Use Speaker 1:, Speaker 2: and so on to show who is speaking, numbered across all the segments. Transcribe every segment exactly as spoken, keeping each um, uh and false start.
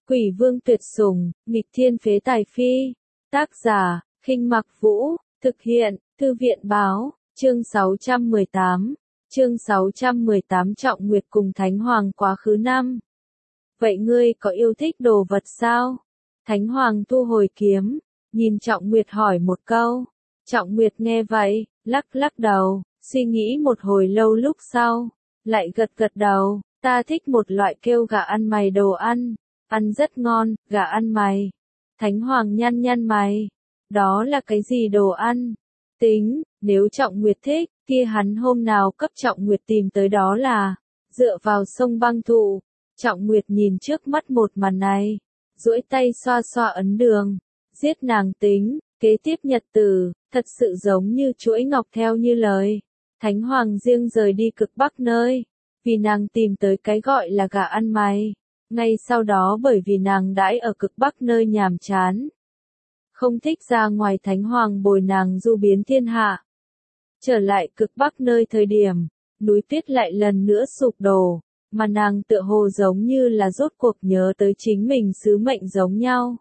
Speaker 1: Quỷ vương tuyệt sủng, nghịch thiên phế tài phi. Tác giả, Khinh Mặc Vũ, thực hiện, Thư viện báo, chương sáu trăm mười tám. Chương sáu trăm mười tám Trọng Nguyệt cùng Thánh Hoàng quá khứ năm. Vậy ngươi có yêu thích đồ vật sao? Thánh Hoàng thu hồi kiếm, nhìn Trọng Nguyệt hỏi một câu. Trọng Nguyệt nghe vậy, lắc lắc đầu, suy nghĩ một hồi lâu lúc sau, lại gật gật đầu, ta thích một loại kêu gà ăn mày đồ ăn, ăn rất ngon, gà ăn mày. Thánh Hoàng nhăn nhăn mày, đó là cái gì đồ ăn? Tính, nếu Trọng Nguyệt thích, kia hắn hôm nào cấp Trọng Nguyệt tìm tới đó là, dựa vào sông băng thụ. Trọng Nguyệt nhìn trước mắt một màn này, duỗi tay xoa xoa ấn đường, giết nàng tính, kế tiếp nhật tử, thật sự giống như chuỗi ngọc theo như lời. Thánh Hoàng riêng rời đi cực bắc nơi, vì nàng tìm tới cái gọi là gà ăn mày. Ngay sau đó bởi vì nàng đãi ở cực bắc nơi nhàm chán, không thích ra ngoài, Thánh Hoàng bồi nàng du biến thiên hạ. Trở lại cực bắc nơi thời điểm, núi tuyết lại lần nữa sụp đổ, mà nàng tựa hồ giống như là rốt cuộc nhớ tới chính mình sứ mệnh giống nhau.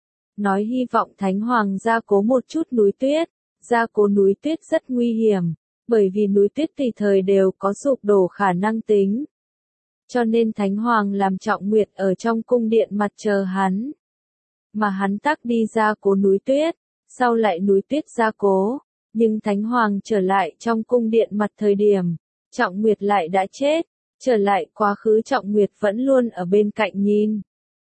Speaker 1: Nói hy vọng Thánh Hoàng gia cố một chút núi tuyết, gia cố núi tuyết rất nguy hiểm, bởi vì núi tuyết tùy thời đều có sụp đổ khả năng tính. Cho nên Thánh Hoàng làm Trọng Nguyệt ở trong cung điện mặt chờ hắn. Mà hắn tắc đi ra cố núi tuyết, sau lại núi tuyết ra cố, nhưng Thánh Hoàng trở lại trong cung điện mặt thời điểm, Trọng Nguyệt lại đã chết, trở lại quá khứ Trọng Nguyệt vẫn luôn ở bên cạnh nhìn.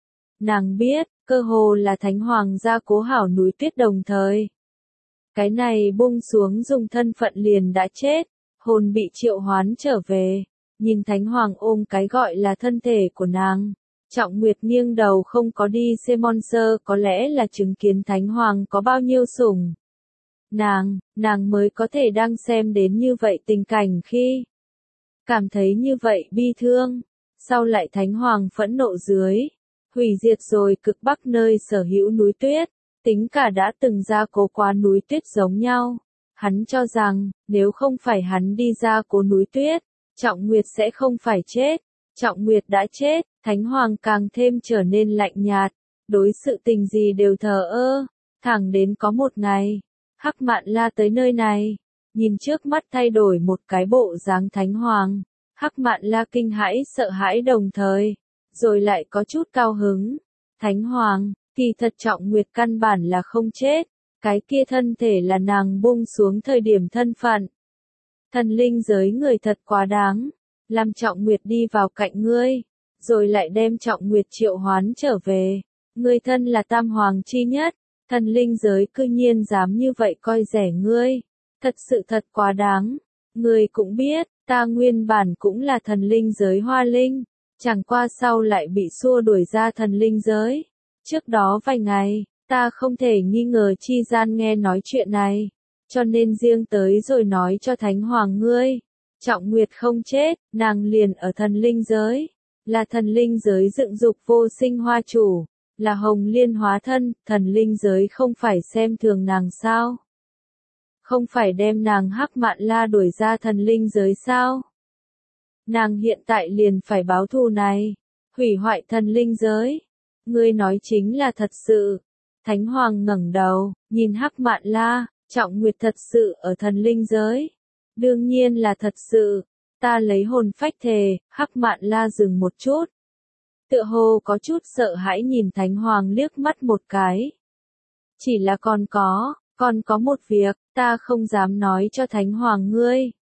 Speaker 1: Nàng biết, cơ hồ là Thánh Hoàng ra cố hảo núi tuyết đồng thời. Cái này buông xuống dùng thân phận liền đã chết, hồn bị triệu hoán trở về, nhìn Thánh Hoàng ôm cái gọi là thân thể của nàng. Trọng Nguyệt nghiêng đầu không có đi xem monster, có lẽ là chứng kiến Thánh Hoàng có bao nhiêu sủng. Nàng, nàng mới có thể đang xem đến như vậy tình cảnh khi cảm thấy như vậy bi thương. Sau lại Thánh Hoàng phẫn nộ dưới, hủy diệt rồi cực bắc nơi sở hữu núi tuyết, tính cả đã từng ra cố quá núi tuyết giống nhau. Hắn cho rằng, nếu không phải hắn đi ra cố núi tuyết, Trọng Nguyệt sẽ không phải chết. Trọng Nguyệt đã chết, Thánh Hoàng càng thêm trở nên lạnh nhạt, đối sự tình gì đều thờ ơ, thẳng đến có một ngày, Hắc Mạn La tới nơi này, nhìn trước mắt thay đổi một cái bộ dáng Thánh Hoàng, Hắc Mạn La kinh hãi sợ hãi đồng thời, rồi lại có chút cao hứng. Thánh Hoàng, kỳ thật Trọng Nguyệt căn bản là không chết, cái kia thân thể là nàng buông xuống thời điểm thân phận. Thần linh giới người thật quá đáng, làm Trọng Nguyệt đi vào cạnh ngươi, rồi lại đem Trọng Nguyệt triệu hoán trở về. Ngươi thân là Tam Hoàng chi nhất, thần linh giới cư nhiên dám như vậy coi rẻ ngươi, thật sự thật quá đáng. Ngươi cũng biết, ta nguyên bản cũng là thần linh giới hoa linh, chẳng qua sau lại bị xua đuổi ra thần linh giới. Trước đó vài ngày, ta không thể nghi ngờ chi gian nghe nói chuyện này, cho nên riêng tới rồi nói cho Thánh Hoàng ngươi. Trọng Nguyệt không chết, nàng liền ở thần linh giới, là thần linh giới dựng dục vô sinh hoa chủ, là Hồng Liên hóa thân, thần linh giới không phải xem thường nàng sao? Không phải đem nàng Hắc Mạn La đuổi ra thần linh giới sao? Nàng hiện tại liền phải báo thù này, hủy hoại thần linh giới. Ngươi nói chính là thật sự. Thánh Hoàng ngẩng đầu, nhìn Hắc Mạn La, Trọng Nguyệt thật sự ở thần linh giới. Đương nhiên là thật sự, ta lấy hồn phách thề. Hắc Mạn La dừng một chút, tựa hồ có chút sợ hãi nhìn Thánh Hoàng liếc mắt một cái. Chỉ là còn có, còn có một việc, ta không dám nói cho Thánh Hoàng ngươi.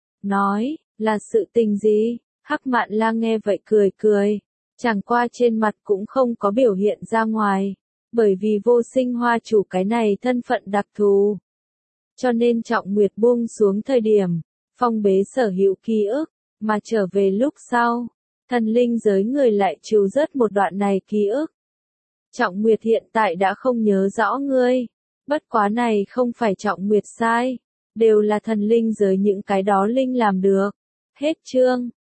Speaker 1: Nói, là sự tình gì? Hắc Mạn La nghe vậy cười cười, chẳng qua trên mặt cũng không có biểu hiện ra ngoài, bởi vì vô sinh hoa chủ cái này thân phận đặc thù. Cho nên Trọng Nguyệt buông xuống thời điểm, phong bế sở hữu ký ức, mà trở về lúc sau, thần linh giới người lại trừ rớt một đoạn này ký ức. Trọng Nguyệt hiện tại đã không nhớ rõ ngươi, bất quá này không phải Trọng Nguyệt sai, đều là thần linh giới những cái đó linh làm được. Hết chương.